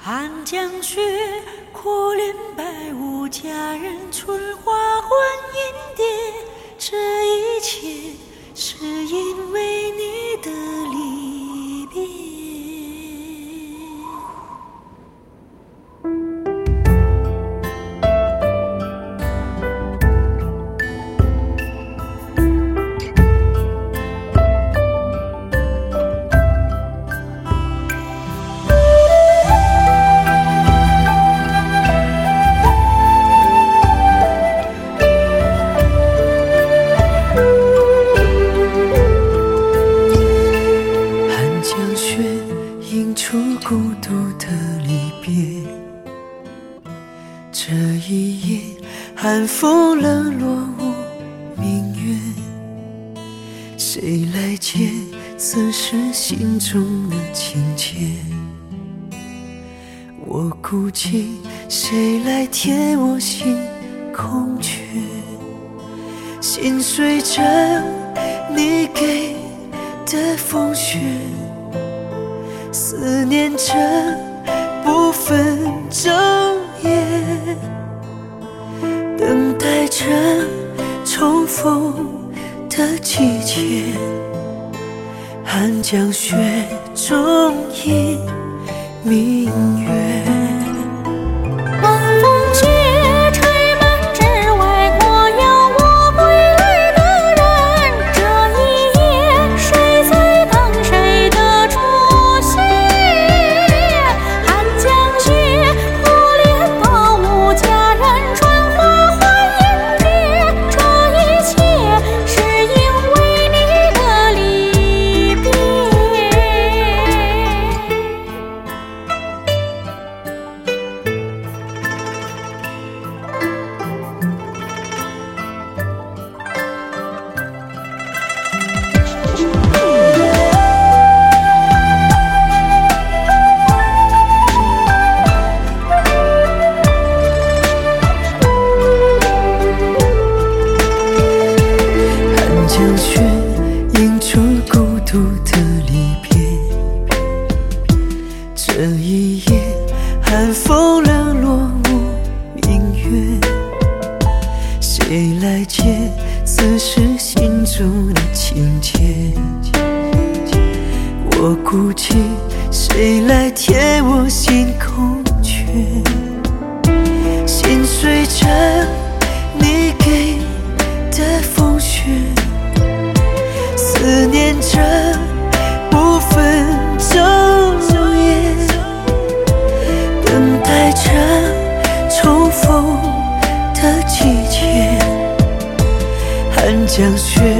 寒江雪，可怜白无佳人，春花换银蝶。这一切是因为你的离别。孤独的离别，这一夜寒风冷落我明月，谁来接此时心中的情切？我孤寂，谁来填我心空缺？心随着你给的风雪，思念着不分昼夜，等待着重逢的季节。寒江雪中映明月。江雪映出孤独的离别，这一夜寒风冷落我明月，谁来接此时心中的情切？我孤寂，谁来填我心空缺？心随着你给的风雪，思念着不分昼夜，等待着重逢的季节。寒江雪